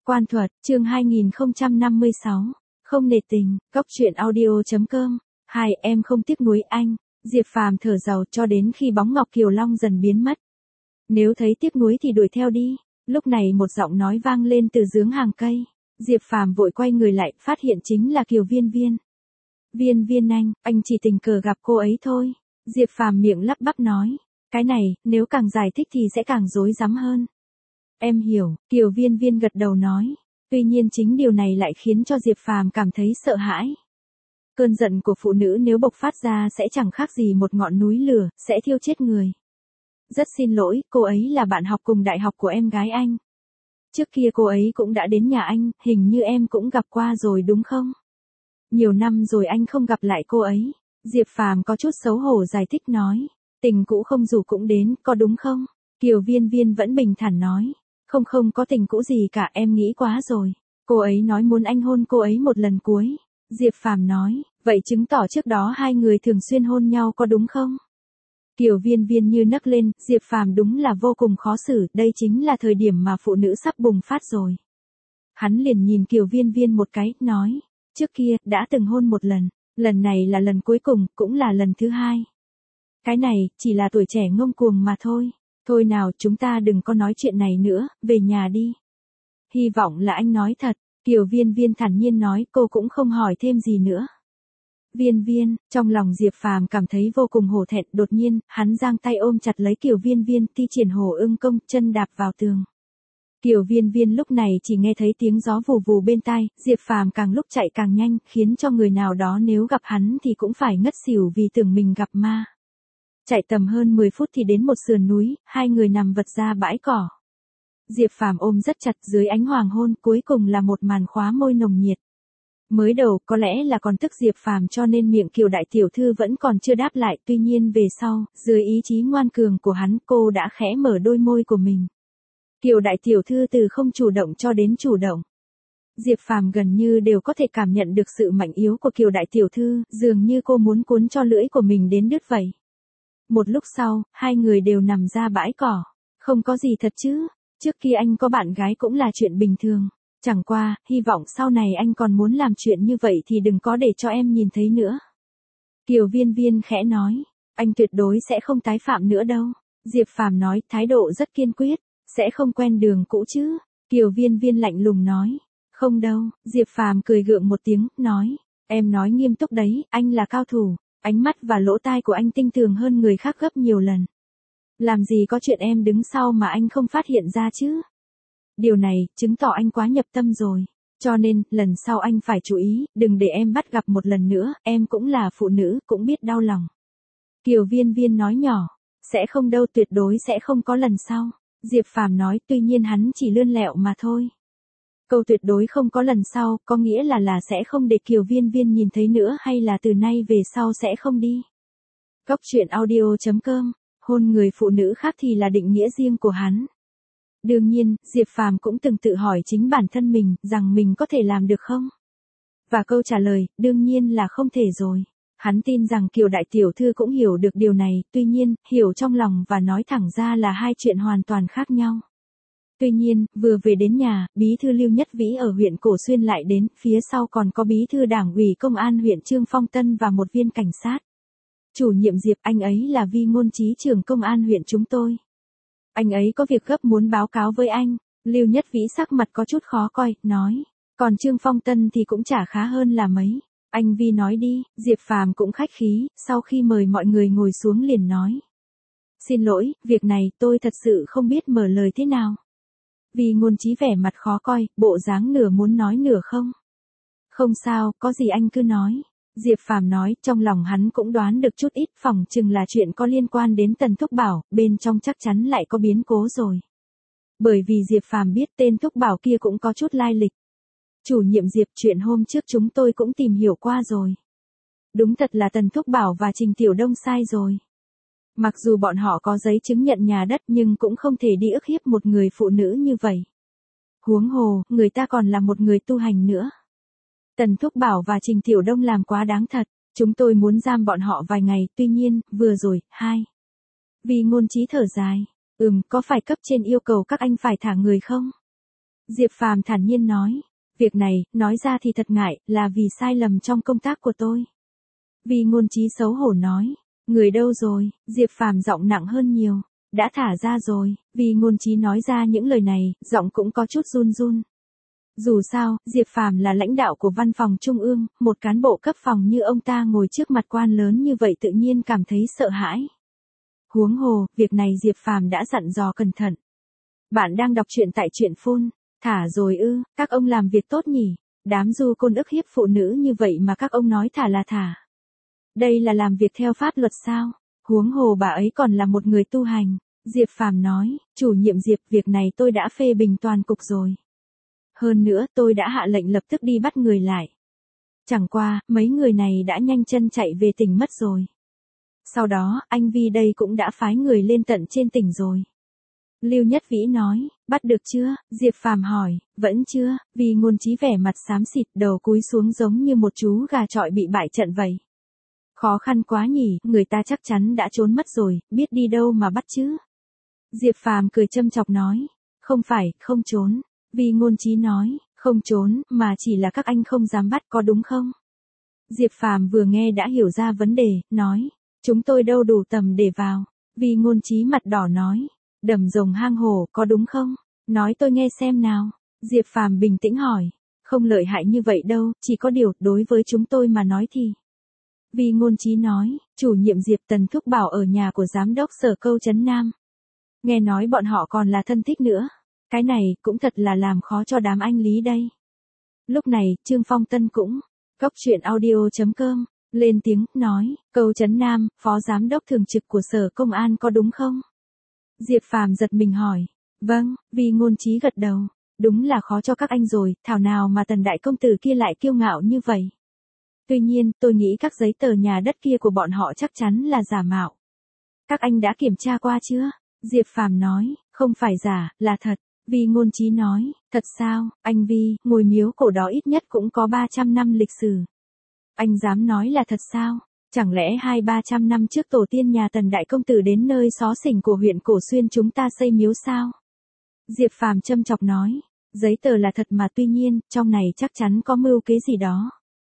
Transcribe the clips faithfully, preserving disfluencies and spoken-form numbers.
Quan thuật, chương hai nghìn không trăm năm mươi sáu. Không nể tình, góc truyện audio.com. Hai, em không tiếc nuối anh. Diệp Phàm thở dài cho đến khi bóng Ngọc Kiều Long dần biến mất. Nếu thấy tiếc nuối thì đuổi theo đi. Lúc này một giọng nói vang lên từ dưới hàng cây. Diệp Phàm vội quay người lại, phát hiện chính là Kiều Viên Viên. Viên Viên anh, anh chỉ tình cờ gặp cô ấy thôi. Diệp Phàm miệng lắp bắp nói. Cái này, nếu càng giải thích thì sẽ càng rối rắm hơn. Em hiểu, Kiều Viên Viên gật đầu nói. Tuy nhiên chính điều này lại khiến cho Diệp Phàm cảm thấy sợ hãi. Cơn giận của phụ nữ nếu bộc phát ra sẽ chẳng khác gì một ngọn núi lửa, sẽ thiêu chết người. Rất xin lỗi, cô ấy là bạn học cùng đại học của em gái anh. Trước kia cô ấy cũng đã đến nhà anh, hình như em cũng gặp qua rồi đúng không? Nhiều năm rồi anh không gặp lại cô ấy. Diệp Phàm có chút xấu hổ giải thích nói. Tình cũ không rủ cũng đến, có đúng không? Kiều Viên Viên vẫn bình thản nói. Không không có tình cũ gì cả, em nghĩ quá rồi. Cô ấy nói muốn anh hôn cô ấy một lần cuối. Diệp Phàm nói, vậy chứng tỏ trước đó hai người thường xuyên hôn nhau có đúng không? Kiều Viên Viên như nấc lên, Diệp Phàm đúng là vô cùng khó xử, đây chính là thời điểm mà phụ nữ sắp bùng phát rồi. Hắn liền nhìn Kiều Viên Viên một cái, nói, trước kia, đã từng hôn một lần, lần này là lần cuối cùng, cũng là lần thứ hai. Cái này, chỉ là tuổi trẻ ngông cuồng mà thôi. Thôi nào, chúng ta đừng có nói chuyện này nữa, về nhà đi. Hy vọng là anh nói thật. Kiều Viên Viên thản nhiên nói, cô cũng không hỏi thêm gì nữa. Viên Viên, trong lòng Diệp Phàm cảm thấy vô cùng hổ thẹn, đột nhiên, hắn giang tay ôm chặt lấy Kiều Viên Viên, thi triển hổ ưng công, chân đạp vào tường. Kiều Viên Viên lúc này chỉ nghe thấy tiếng gió vù vù bên tai, Diệp Phàm càng lúc chạy càng nhanh, khiến cho người nào đó nếu gặp hắn thì cũng phải ngất xỉu vì tưởng mình gặp ma. Chạy tầm hơn mười phút thì đến một sườn núi, hai người nằm vật ra bãi cỏ. Diệp Phàm ôm rất chặt dưới ánh hoàng hôn, cuối cùng là một màn khóa môi nồng nhiệt. Mới đầu, có lẽ là còn tức Diệp Phàm cho nên miệng Kiều đại tiểu thư vẫn còn chưa đáp lại, tuy nhiên về sau, dưới ý chí ngoan cường của hắn, cô đã khẽ mở đôi môi của mình. Kiều đại tiểu thư từ không chủ động cho đến chủ động. Diệp Phàm gần như đều có thể cảm nhận được sự mạnh yếu của Kiều đại tiểu thư, dường như cô muốn cuốn cho lưỡi của mình đến đứt vậy. Một lúc sau, hai người đều nằm ra bãi cỏ. Không có gì thật chứ, trước khi anh có bạn gái cũng là chuyện bình thường. Chẳng qua, hy vọng sau này anh còn muốn làm chuyện như vậy thì đừng có để cho em nhìn thấy nữa. Kiều Viên Viên khẽ nói, anh tuyệt đối sẽ không tái phạm nữa đâu. Diệp Phàm nói, thái độ rất kiên quyết, sẽ không quen đường cũ chứ. Kiều Viên Viên lạnh lùng nói, không đâu. Diệp Phàm cười gượng một tiếng, nói, em nói nghiêm túc đấy, anh là cao thủ. Ánh mắt và lỗ tai của anh tinh tường hơn người khác gấp nhiều lần. Làm gì có chuyện em đứng sau mà anh không phát hiện ra chứ? Điều này, chứng tỏ anh quá nhập tâm rồi. Cho nên, lần sau anh phải chú ý, đừng để em bắt gặp một lần nữa, em cũng là phụ nữ, cũng biết đau lòng. Kiều Viên Viên nói nhỏ, sẽ không đâu, tuyệt đối sẽ không có lần sau. Diệp Phàm nói, tuy nhiên hắn chỉ lươn lẹo mà thôi. Câu tuyệt đối không có lần sau, có nghĩa là là sẽ không để Kiều Viên Viên nhìn thấy nữa hay là từ nay về sau sẽ không đi. Góc truyện audio.com, hôn người phụ nữ khác thì là định nghĩa riêng của hắn. Đương nhiên, Diệp Phàm cũng từng tự hỏi chính bản thân mình, rằng mình có thể làm được không? Và câu trả lời, đương nhiên là không thể rồi. Hắn tin rằng Kiều đại tiểu thư cũng hiểu được điều này, tuy nhiên, hiểu trong lòng và nói thẳng ra là hai chuyện hoàn toàn khác nhau. Tuy nhiên, vừa về đến nhà, bí thư Lưu Nhất Vĩ ở huyện Cổ Xuyên lại đến, phía sau còn có bí thư đảng ủy công an huyện Trương Phong Tân và một viên cảnh sát. Chủ nhiệm Diệp, anh ấy là Vi Ngôn Chí trưởng công an huyện chúng tôi. Anh ấy có việc gấp muốn báo cáo với anh. Lưu Nhất Vĩ sắc mặt có chút khó coi, nói. Còn Trương Phong Tân thì cũng chả khá hơn là mấy. Anh Vi nói đi. Diệp Phàm cũng khách khí, sau khi mời mọi người ngồi xuống liền nói. Xin lỗi, việc này tôi thật sự không biết mở lời thế nào. Vi Ngôn Chí vẻ mặt khó coi, bộ dáng nửa muốn nói nửa không. Không sao, có gì anh cứ nói. Diệp Phàm nói, trong lòng hắn cũng đoán được chút ít, phỏng chừng là chuyện có liên quan đến Tần Thúc Bảo, bên trong chắc chắn lại có biến cố rồi. Bởi vì Diệp Phàm biết tên Thúc Bảo kia cũng có chút lai lịch. Chủ nhiệm Diệp, chuyện hôm trước chúng tôi cũng tìm hiểu qua rồi. Đúng thật là Tần Thúc Bảo và Trình Tiểu Đông sai rồi. Mặc dù bọn họ có giấy chứng nhận nhà đất nhưng cũng không thể đi ức hiếp một người phụ nữ như vậy. Huống hồ, người ta còn là một người tu hành nữa. Tần Thúc Bảo và Trình Tiểu Đông làm quá đáng thật, chúng tôi muốn giam bọn họ vài ngày, tuy nhiên, vừa rồi, hai. Vi Ngôn Chí thở dài, ừm, có phải cấp trên yêu cầu các anh phải thả người không? Diệp Phàm thản nhiên nói. Việc này, nói ra thì thật ngại, là vì sai lầm trong công tác của tôi. Vi Ngôn Chí xấu hổ nói. Người đâu rồi? Diệp Phàm giọng nặng hơn nhiều. Đã thả ra rồi. Vi Ngôn Chí nói ra những lời này, giọng cũng có chút run run. Dù sao, Diệp Phàm là lãnh đạo của văn phòng trung ương, một cán bộ cấp phòng như ông ta ngồi trước mặt quan lớn như vậy tự nhiên cảm thấy sợ hãi. Huống hồ, việc này Diệp Phàm đã dặn dò cẩn thận. Bạn đang đọc truyện tại truyện phun. Thả rồi ư, các ông làm việc tốt nhỉ, đám du côn ức hiếp phụ nữ như vậy mà các ông nói thả là thả. Đây là làm việc theo pháp luật sao? Huống hồ bà ấy còn là một người tu hành. Diệp Phàm nói, chủ nhiệm Diệp, việc này tôi đã phê bình toàn cục rồi. Hơn nữa tôi đã hạ lệnh lập tức đi bắt người lại. Chẳng qua, mấy người này đã nhanh chân chạy về tỉnh mất rồi. Sau đó, anh Vi đây cũng đã phái người lên tận trên tỉnh rồi. Lưu Nhất Vĩ nói, bắt được chưa? Diệp Phàm hỏi, vẫn chưa, vì Ngôn Chí vẻ mặt xám xịt, đầu cúi xuống giống như một chú gà trọi bị bại trận vậy. Khó khăn quá nhỉ, người ta chắc chắn đã trốn mất rồi, biết đi đâu mà bắt chứ? Diệp Phàm cười châm chọc nói, không phải, không trốn. Vì Ngôn Chí nói, không trốn, mà chỉ là các anh không dám bắt, có đúng không? Diệp Phàm vừa nghe đã hiểu ra vấn đề, nói, chúng tôi đâu đủ tầm để vào. Vì Ngôn Chí mặt đỏ nói, đầm rồng hang hổ, có đúng không? Nói tôi nghe xem nào. Diệp Phàm bình tĩnh hỏi, không lợi hại như vậy đâu, chỉ có điều, đối với chúng tôi mà nói thì. Vì Ngôn Chí nói, chủ nhiệm Diệp Tần thúc bảo ở nhà của giám đốc sở Câu Trấn Nam. Nghe nói bọn họ còn là thân thích nữa. Cái này, cũng thật là làm khó cho đám anh Lý đây. Lúc này, Trương Phong Tân cũng, cốc truyện audio chấm com, lên tiếng, nói, Câu Trấn Nam, phó giám đốc thường trực của sở công an có đúng không? Diệp Phàm giật mình hỏi, vâng, Vì Ngôn Chí gật đầu, đúng là khó cho các anh rồi, thảo nào mà Tần đại công tử kia lại kiêu ngạo như vậy. Tuy nhiên, tôi nghĩ các giấy tờ nhà đất kia của bọn họ chắc chắn là giả mạo. Các anh đã kiểm tra qua chưa? Diệp Phàm nói, không phải giả, là thật. Vì Ngôn Chí nói, thật sao, anh Vi, ngôi miếu cổ đó ít nhất cũng có ba trăm năm lịch sử. Anh dám nói là thật sao? Chẳng lẽ hai ba trăm năm trước tổ tiên nhà Tần đại công tử đến nơi xó xỉnh của huyện Cổ Xuyên chúng ta xây miếu sao? Diệp Phàm châm chọc nói, giấy tờ là thật mà tuy nhiên, trong này chắc chắn có mưu kế gì đó.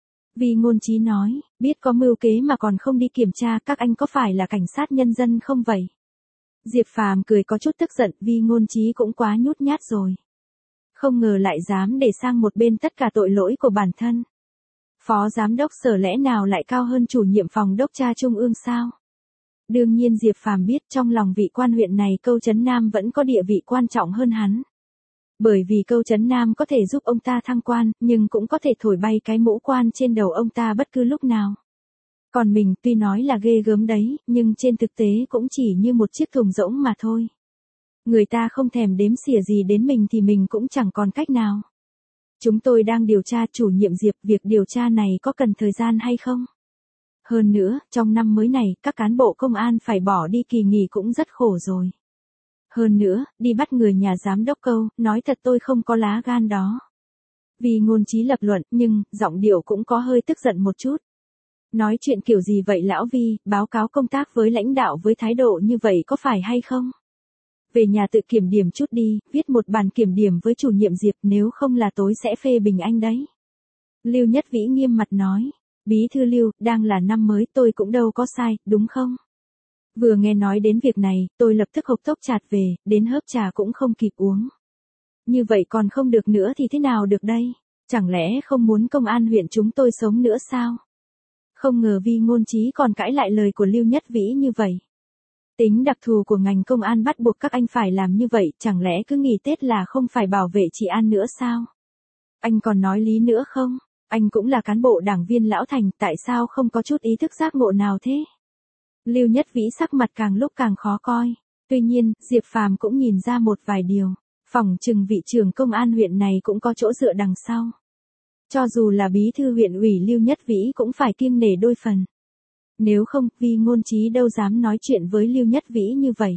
Vì Ngôn Chí nói, biết có mưu kế mà còn không đi kiểm tra, các anh có phải là cảnh sát nhân dân không vậy? Diệp Phàm cười có chút tức giận, Vì Ngôn Chí cũng quá nhút nhát rồi. Không ngờ lại dám để sang một bên tất cả tội lỗi của bản thân. Phó giám đốc sở lẽ nào lại cao hơn chủ nhiệm phòng đốc tra trung ương sao? Đương nhiên Diệp Phàm biết trong lòng vị quan huyện này Câu Trấn Nam vẫn có địa vị quan trọng hơn hắn. Bởi vì Câu Trấn Nam có thể giúp ông ta thăng quan, nhưng cũng có thể thổi bay cái mũ quan trên đầu ông ta bất cứ lúc nào. Còn mình tuy nói là ghê gớm đấy, nhưng trên thực tế cũng chỉ như một chiếc thùng rỗng mà thôi. Người ta không thèm đếm xỉa gì đến mình thì mình cũng chẳng còn cách nào. Chúng tôi đang điều tra chủ nhiệm Diệp, việc điều tra này có cần thời gian hay không? Hơn nữa, trong năm mới này, các cán bộ công an phải bỏ đi kỳ nghỉ cũng rất khổ rồi. Hơn nữa, đi bắt người nhà giám đốc Câu, nói thật tôi không có lá gan đó. Vì Ngôn Chí lập luận, nhưng, giọng điệu cũng có hơi tức giận một chút. Nói chuyện kiểu gì vậy lão Vi, báo cáo công tác với lãnh đạo với thái độ như vậy có phải hay không? Về nhà tự kiểm điểm chút đi, viết một bản kiểm điểm với chủ nhiệm Diệp, nếu không là tối sẽ phê bình anh đấy. Lưu Nhất Vĩ nghiêm mặt nói, bí thư Lưu, đang là năm mới tôi cũng đâu có sai, đúng không? Vừa nghe nói đến việc này, tôi lập tức hộc tốc chạt về, đến hớp trà cũng không kịp uống. Như vậy còn không được nữa thì thế nào được đây? Chẳng lẽ không muốn công an huyện chúng tôi sống nữa sao? Không ngờ Vi Ngôn Chí còn cãi lại lời của Lưu Nhất Vĩ như vậy. Tính đặc thù của ngành công an bắt buộc các anh phải làm như vậy, chẳng lẽ cứ nghỉ Tết là không phải bảo vệ trị an nữa sao? Anh còn nói lý nữa không? Anh cũng là cán bộ đảng viên lão thành, tại sao không có chút ý thức giác ngộ nào thế? Lưu Nhất Vĩ sắc mặt càng lúc càng khó coi. Tuy nhiên, Diệp Phàm cũng nhìn ra một vài điều. Phỏng chừng vị trưởng công an huyện này cũng có chỗ dựa đằng sau. Cho dù là bí thư huyện ủy Lưu Nhất Vĩ cũng phải kiêng nể đôi phần. Nếu không, Vi Ngôn Chí đâu dám nói chuyện với Lưu Nhất Vĩ như vậy.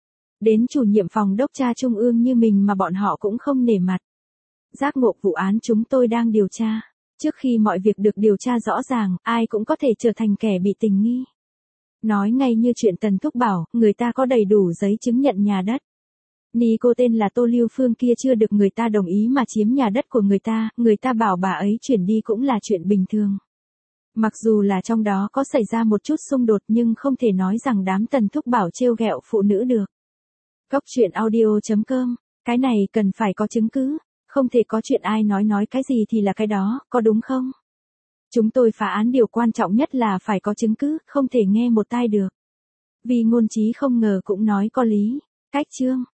Đến chủ nhiệm phòng đốc tra trung ương như mình mà bọn họ cũng không nể mặt. Giác ngộ vụ án chúng tôi đang điều tra. Trước khi mọi việc được điều tra rõ ràng, ai cũng có thể trở thành kẻ bị tình nghi. Nói ngay như chuyện Tần Thúc bảo, người ta có đầy đủ giấy chứng nhận nhà đất. Ni cô tên là Tô Lưu Phương kia chưa được người ta đồng ý mà chiếm nhà đất của người ta, người ta bảo bà ấy chuyển đi cũng là chuyện bình thường. Mặc dù là trong đó có xảy ra một chút xung đột nhưng không thể nói rằng đám Tần Thúc Bảo trêu ghẹo phụ nữ được. Góc truyện audio chấm com, cái này cần phải có chứng cứ, không thể có chuyện ai nói nói cái gì thì là cái đó, có đúng không? Chúng tôi phá án điều quan trọng nhất là phải có chứng cứ, không thể nghe một tai được. Vì ngôn trí không ngờ cũng nói có lý. Cách chương